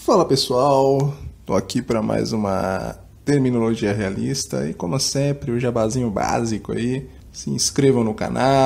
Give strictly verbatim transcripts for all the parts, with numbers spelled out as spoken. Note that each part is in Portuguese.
Fala pessoal, tô aqui para mais uma terminologia realista e como sempre o jabazinho básico aí. Se inscrevam no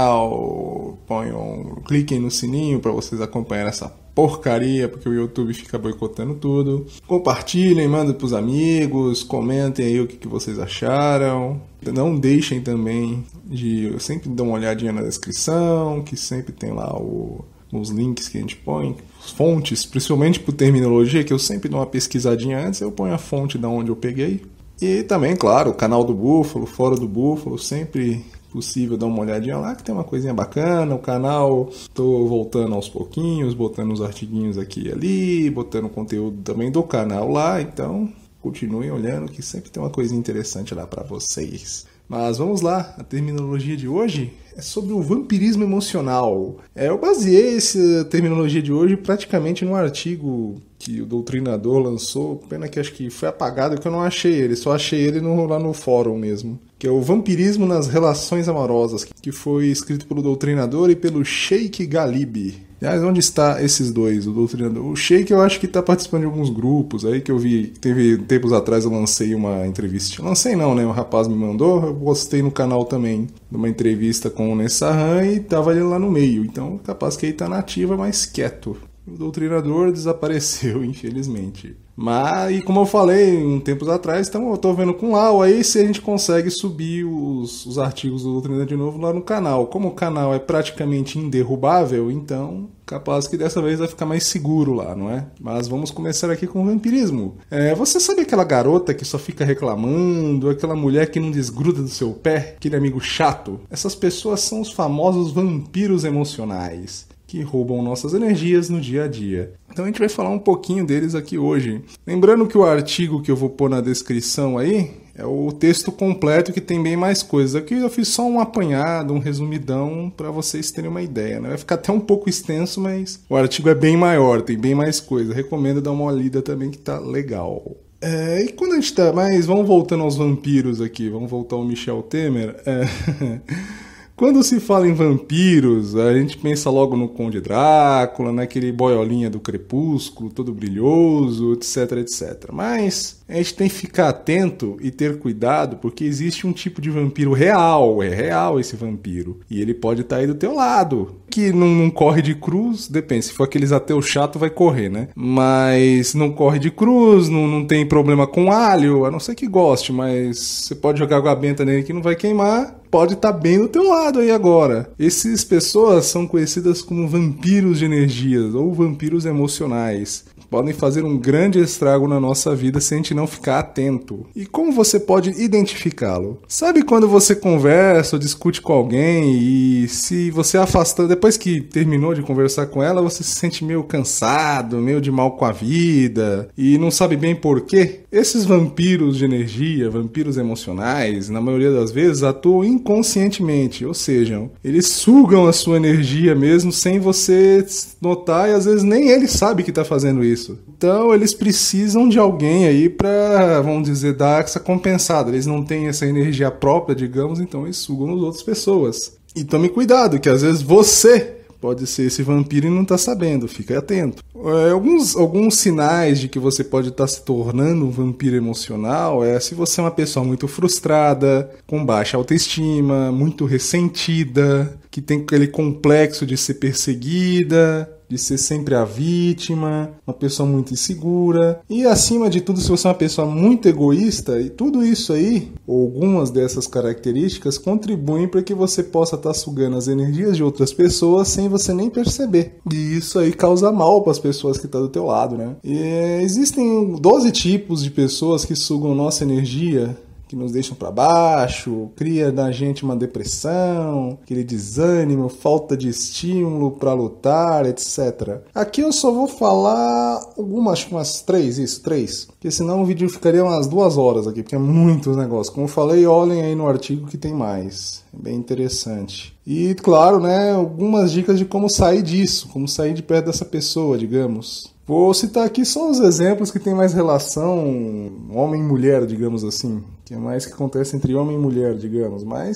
canal, ponham, cliquem no sininho para vocês acompanharem essa porcaria, porque o YouTube fica boicotando tudo. Compartilhem, mandem pros amigos, comentem aí o que, que vocês acharam. Não deixem também de... Eu sempre dou uma olhadinha na descrição, que sempre tem lá o, os links que a gente põe, fontes, principalmente por terminologia, que eu sempre dou uma pesquisadinha antes, eu ponho a fonte da onde eu peguei. E também, claro, o canal do Búfalo, Fora do Búfalo, sempre possível dar uma olhadinha lá, que tem uma coisinha bacana. O canal, tô voltando aos pouquinhos, botando uns artiguinhos aqui e ali, botando conteúdo também do canal lá, então continuem olhando que sempre tem uma coisinha interessante lá para vocês. Mas vamos lá, a terminologia de hoje é sobre o vampirismo emocional. É, eu baseei essa terminologia de hoje praticamente num artigo que o Doutrinador lançou, pena que acho que foi apagado, que eu não achei ele, só achei ele no, lá no fórum mesmo, que é o Vampirismo nas Relações Amorosas, que foi escrito pelo Doutrinador e pelo Sheikh Galib. Aliás, onde está esses dois, o Doutrinador? O Sheikh eu acho que está participando de alguns grupos aí, que eu vi, teve tempos atrás eu lancei uma entrevista, lancei não, né, um rapaz me mandou, eu postei no canal também, de uma entrevista com o Nessahan e tava ele lá no meio, então capaz que ele tá na ativa, mas quieto. O Doutrinador desapareceu, infelizmente. Mas, e como eu falei um tempos atrás, então eu tô vendo com o Lau aí se a gente consegue subir os, os artigos do Doutrinador de novo lá no canal. Como o canal é praticamente inderrubável, então capaz que dessa vez vai ficar mais seguro lá, não é? Mas vamos começar aqui com o vampirismo. É, você sabe aquela garota que só fica reclamando, aquela mulher que não desgruda do seu pé, aquele amigo chato? Essas pessoas são os famosos vampiros emocionais, que roubam nossas energias no dia a dia. Então a gente vai falar um pouquinho deles aqui hoje. Lembrando que o artigo que eu vou pôr na descrição aí é o texto completo que tem bem mais coisas. Aqui eu fiz só um apanhado, um resumidão para vocês terem uma ideia, né? Vai ficar até um pouco extenso, mas o artigo é bem maior, tem bem mais coisa. Recomendo dar uma lida também que tá legal. É, e quando a gente tá... Mas vamos voltando aos vampiros aqui, vamos voltar ao Michel Temer. É... Quando se fala em vampiros, a gente pensa logo no Conde Drácula, naquele boiolinha do Crepúsculo, todo brilhoso, etc, etcétera. Mas a gente tem que ficar atento e ter cuidado, porque existe um tipo de vampiro real, é real esse vampiro. E ele pode estar aí do teu lado. Que não, não corre de cruz, depende, se for aqueles ateus chato vai correr, né? Mas não corre de cruz, não, não tem problema com alho, a não ser que goste, mas você pode jogar água benta nele que não vai queimar. Pode estar bem do teu lado aí agora. Essas pessoas são conhecidas como vampiros de energias ou vampiros emocionais. Podem fazer um grande estrago na nossa vida se a gente não ficar atento. E como você pode identificá-lo? Sabe quando você conversa ou discute com alguém e se você afastar, depois que terminou de conversar com ela, você se sente meio cansado, meio de mal com a vida e não sabe bem por quê? Esses vampiros de energia, vampiros emocionais, na maioria das vezes atuam inconscientemente, ou seja, eles sugam a sua energia mesmo sem você notar e às vezes nem ele sabe que está fazendo isso. Então eles precisam de alguém aí para, vamos dizer, dar essa compensada. Eles não têm essa energia própria, digamos, então eles sugam as outras pessoas. E tome cuidado, que às vezes você pode ser esse vampiro e não está sabendo, fica atento. É, alguns, alguns sinais de que você pode estar se tornando um vampiro emocional é se você é uma pessoa muito frustrada, com baixa autoestima, muito ressentida, que tem aquele complexo de ser perseguida, de ser sempre a vítima, uma pessoa muito insegura. E acima de tudo, se você é uma pessoa muito egoísta, e tudo isso aí, ou algumas dessas características, contribuem para que você possa estar sugando as energias de outras pessoas sem você nem perceber. E isso aí causa mal para as pessoas que estão do teu lado, né? E existem doze tipos de pessoas que sugam nossa energia, que nos deixam para baixo, cria na gente uma depressão, aquele desânimo, falta de estímulo para lutar, etcétera. Aqui eu só vou falar algumas, acho que umas três, isso, três, porque senão o vídeo ficaria umas duas horas aqui, porque é muitos negócios. Como eu falei, olhem aí no artigo que tem mais, é bem interessante. E, claro, né, algumas dicas de como sair disso, como sair de perto dessa pessoa, digamos. Vou citar aqui só os exemplos que tem mais relação homem e mulher, digamos assim, que é mais que acontece entre homem e mulher, digamos, mas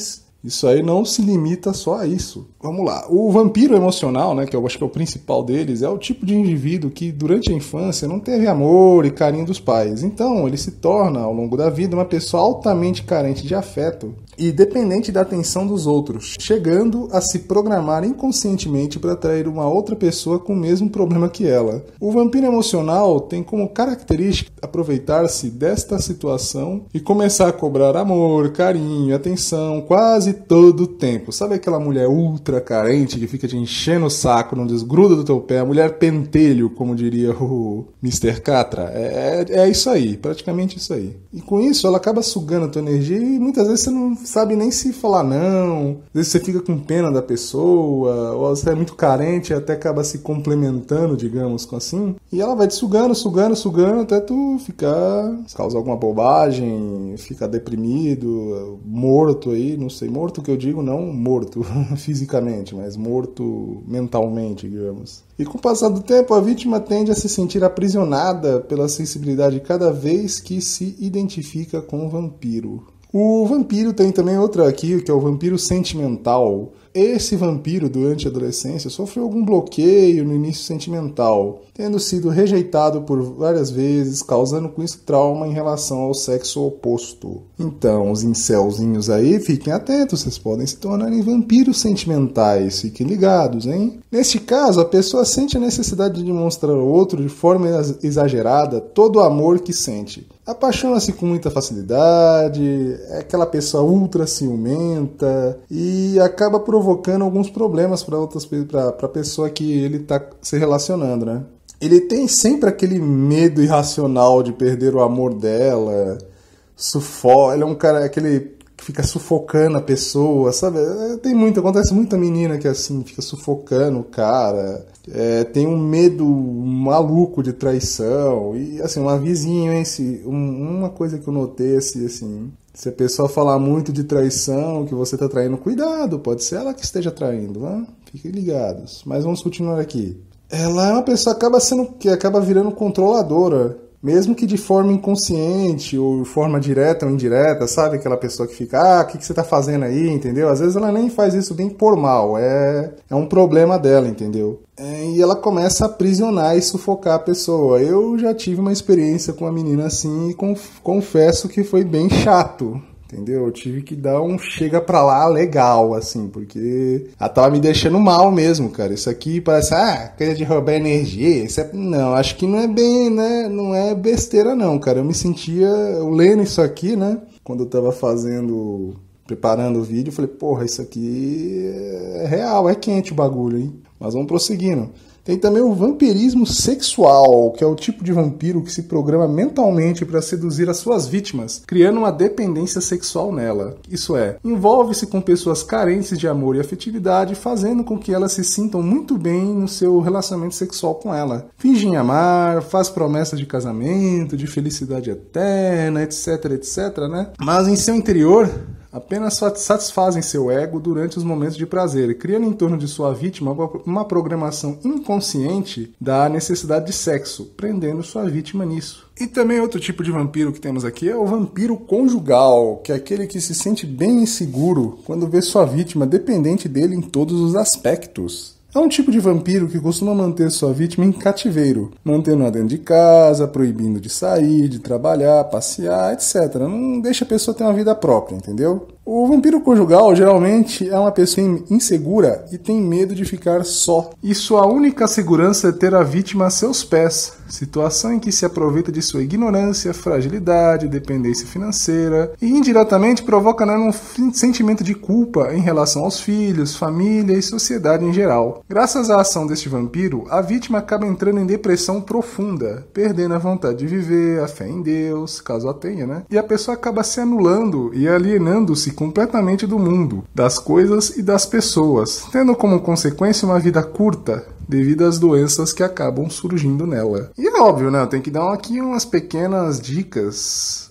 Isso aí não se limita só a isso. Vamos lá. O vampiro emocional, né, que eu acho que é o principal deles, é o tipo de indivíduo que durante a infância não teve amor e carinho dos pais. Então, ele se torna, ao longo da vida, uma pessoa altamente carente de afeto e dependente da atenção dos outros, chegando a se programar inconscientemente para atrair uma outra pessoa com o mesmo problema que ela. O vampiro emocional tem como característica aproveitar-se desta situação e começar a cobrar amor, carinho, atenção, quase todo o tempo. Sabe aquela mulher ultra carente que fica te enchendo o saco, não desgruda do teu pé, a mulher pentelho, como diria o mister Catra? É, é, é isso aí, praticamente isso aí. E com isso ela acaba sugando a tua energia e muitas vezes você não sabe nem se falar não, às vezes você fica com pena da pessoa, ou você é muito carente e até acaba se complementando, digamos assim, e ela vai te sugando, sugando, sugando, até tu ficar, causar alguma bobagem, ficar deprimido, morto aí, não sei, morto que eu digo, não morto fisicamente, mas morto mentalmente, digamos. E com o passar do tempo, a vítima tende a se sentir aprisionada pela sensibilidade cada vez que se identifica com o vampiro. O vampiro tem também outra aqui, que é o vampiro sentimental. Esse vampiro, durante a adolescência, sofreu algum bloqueio no início sentimental, tendo sido rejeitado por várias vezes, causando com isso trauma em relação ao sexo oposto. Então, os incelzinhos aí, fiquem atentos, vocês podem se tornarem vampiros sentimentais, fiquem ligados, hein? Neste caso, a pessoa sente a necessidade de demonstrar ao outro, de forma exagerada, todo o amor que sente. Apaixona-se com muita facilidade, é aquela pessoa ultra ciumenta e acaba provocando alguns problemas para outras para a pessoa que ele está se relacionando, né? Ele tem sempre aquele medo irracional de perder o amor dela, sufoca, ele é um cara aquele que fica sufocando a pessoa, sabe? Tem muito, acontece muita menina que assim, fica sufocando o cara, é, tem um medo maluco de traição, e assim, um avisinho, hein? Se, um, uma coisa que eu notei, assim, assim, se a pessoa falar muito de traição, que você tá traindo, cuidado, pode ser ela que esteja traindo, né? Fiquem ligados. Mas vamos continuar aqui. Ela é uma pessoa que acaba sendo, que acaba virando controladora, mesmo que de forma inconsciente, ou de forma direta ou indireta, sabe? Aquela pessoa que fica, ah, o que, que você tá fazendo aí, entendeu? Às vezes ela nem faz isso bem por mal, é, é um problema dela, entendeu? É, e ela começa a aprisionar e sufocar a pessoa. Eu já tive uma experiência com uma menina assim e conf- confesso que foi bem chato. Entendeu? Eu tive que dar um chega pra lá legal, assim, porque ela tava me deixando mal mesmo, cara. Isso aqui parece, ah, coisa de roubar energia. Isso é... Não, acho que não é bem, né? Não é besteira, não, cara. Eu me sentia, eu lendo isso aqui, né? Quando eu tava fazendo, preparando o vídeo, eu falei, porra, isso aqui é real, é quente o bagulho, hein? Mas vamos prosseguindo. Tem também o vampirismo sexual, que é o tipo de vampiro que se programa mentalmente para seduzir as suas vítimas, criando uma dependência sexual nela. Isso é, envolve-se com pessoas carentes de amor e afetividade, fazendo com que elas se sintam muito bem no seu relacionamento sexual com ela. Fingem amar, faz promessas de casamento, de felicidade eterna, etc, etc, né? Mas em seu interior, apenas satisfazem seu ego durante os momentos de prazer, criando em torno de sua vítima uma programação inconsciente da necessidade de sexo, prendendo sua vítima nisso. E também outro tipo de vampiro que temos aqui é o vampiro conjugal, que é aquele que se sente bem inseguro quando vê sua vítima dependente dele em todos os aspectos. É um tipo de vampiro que costuma manter sua vítima em cativeiro, mantendo-a dentro de casa, proibindo de sair, de trabalhar, passear, etcétera. Não deixa a pessoa ter uma vida própria, entendeu? O vampiro conjugal geralmente é uma pessoa insegura e tem medo de ficar só. E sua única segurança é ter a vítima a seus pés, situação em que se aproveita de sua ignorância, fragilidade, dependência financeira e indiretamente provoca nela um sentimento de culpa em relação aos filhos, família e sociedade em geral. Graças à ação deste vampiro, a vítima acaba entrando em depressão profunda, perdendo a vontade de viver, a fé em Deus, caso a tenha, né? E a pessoa acaba se anulando e alienando-se completamente do mundo, das coisas e das pessoas, tendo como consequência uma vida curta devido às doenças que acabam surgindo nela. E é óbvio, né? Eu tenho que dar aqui umas pequenas dicas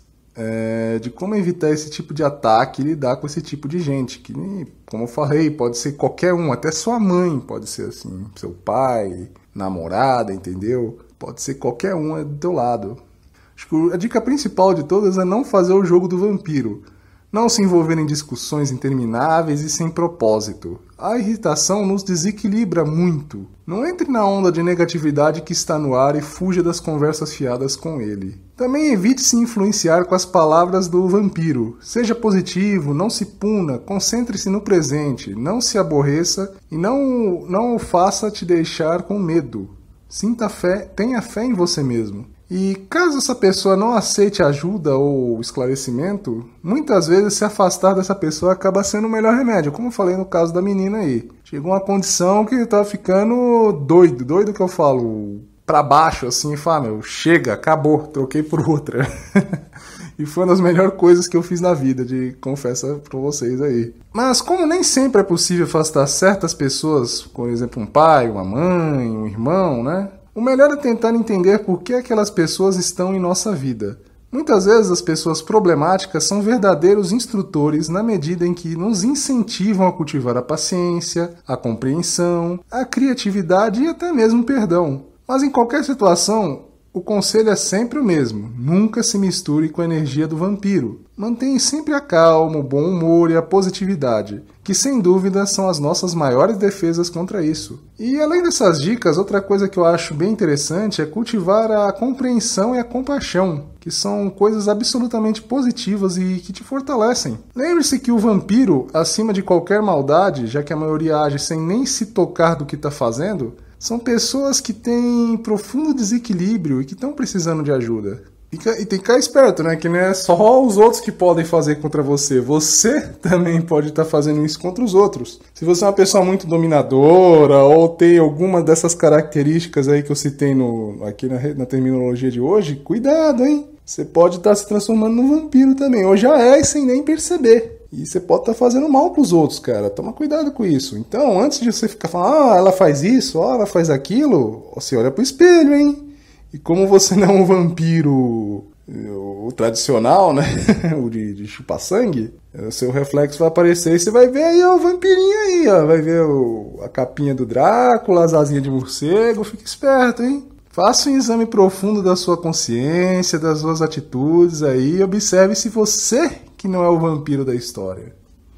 é, de como evitar esse tipo de ataque e lidar com esse tipo de gente, que, como eu falei, pode ser qualquer um, até sua mãe pode ser assim, seu pai, namorada, entendeu? Pode ser qualquer um do teu lado. Acho que a dica principal de todas é não fazer o jogo do vampiro. não se envolver em discussões intermináveis e sem propósito. A irritação nos desequilibra muito. Não entre na onda de negatividade que está no ar e fuja das conversas fiadas com ele. Também evite se influenciar com as palavras do vampiro. Seja positivo, não se puna, concentre-se no presente, não se aborreça e não, não o faça te deixar com medo. Sinta fé, tenha fé em você mesmo. E caso essa pessoa não aceite ajuda ou esclarecimento, muitas vezes se afastar dessa pessoa acaba sendo o melhor remédio, como eu falei no caso da menina aí. Chegou uma condição que tá ficando doido, doido que eu falo, pra baixo assim, e fala, meu, chega, acabou, troquei por outra. E foi uma das melhores coisas que eu fiz na vida, de confesso pra vocês aí. Mas como nem sempre é possível afastar certas pessoas, por exemplo um pai, uma mãe, um irmão, né? O melhor é tentar entender por que aquelas pessoas estão em nossa vida. Muitas vezes as pessoas problemáticas são verdadeiros instrutores na medida em que nos incentivam a cultivar a paciência, a compreensão, a criatividade e até mesmo o perdão. Mas em qualquer situação, o conselho é sempre o mesmo. Nunca se misture com a energia do vampiro. Mantenha sempre a calma, o bom humor e a positividade, que sem dúvida são as nossas maiores defesas contra isso. E além dessas dicas, outra coisa que eu acho bem interessante é cultivar a compreensão e a compaixão, que são coisas absolutamente positivas e que te fortalecem. Lembre-se que o vampiro, acima de qualquer maldade, já que a maioria age sem nem se tocar do que está fazendo, são pessoas que têm profundo desequilíbrio e que estão precisando de ajuda. E tem que ficar esperto, né? Que não é só os outros que podem fazer contra você. Você também pode estar fazendo isso contra os outros. Se você é uma pessoa muito dominadora ou tem alguma dessas características aí que eu citei no, aqui na, na terminologia de hoje, cuidado, hein? Você pode estar se transformando num vampiro também. Ou já é sem nem perceber. E você pode estar fazendo mal pros outros, cara. Toma cuidado com isso. Então, antes de você ficar falando, ah, ela faz isso, ah, ela faz aquilo, você olha pro espelho, hein? E como você não é um vampiro o tradicional, né? O de, de chupar sangue, o seu reflexo vai aparecer e você vai ver aí ó, o vampirinho aí, ó. Vai ver o, a capinha do Drácula, as asinhas de morcego. Fica esperto, hein? Faça um exame profundo da sua consciência, das suas atitudes aí e observe se você que não é o vampiro da história.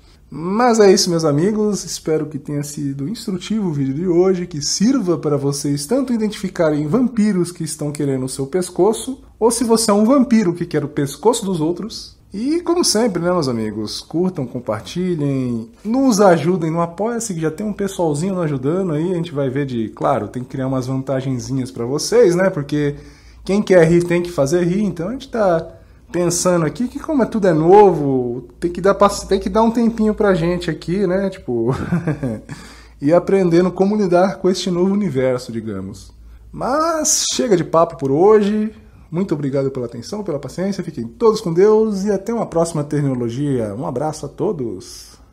Mas é isso, meus amigos. Espero que tenha sido instrutivo o vídeo de hoje, que sirva para vocês tanto identificarem vampiros que estão querendo o seu pescoço, ou se você é um vampiro que quer o pescoço dos outros. E como sempre, né, meus amigos, curtam, compartilhem, nos ajudem no Apoia-se, que já tem um pessoalzinho nos ajudando aí. A gente vai ver de, claro, tem que criar umas vantagenzinhas para vocês, né, porque quem quer rir tem que fazer rir, então a gente tá pensando aqui que como é tudo é novo, tem que dar, tem que dar um tempinho pra gente aqui, né, tipo, e aprendendo como lidar com este novo universo, digamos. Mas chega de papo por hoje, muito obrigado pela atenção, pela paciência, fiquem todos com Deus e até uma próxima terminologia. Um abraço a todos!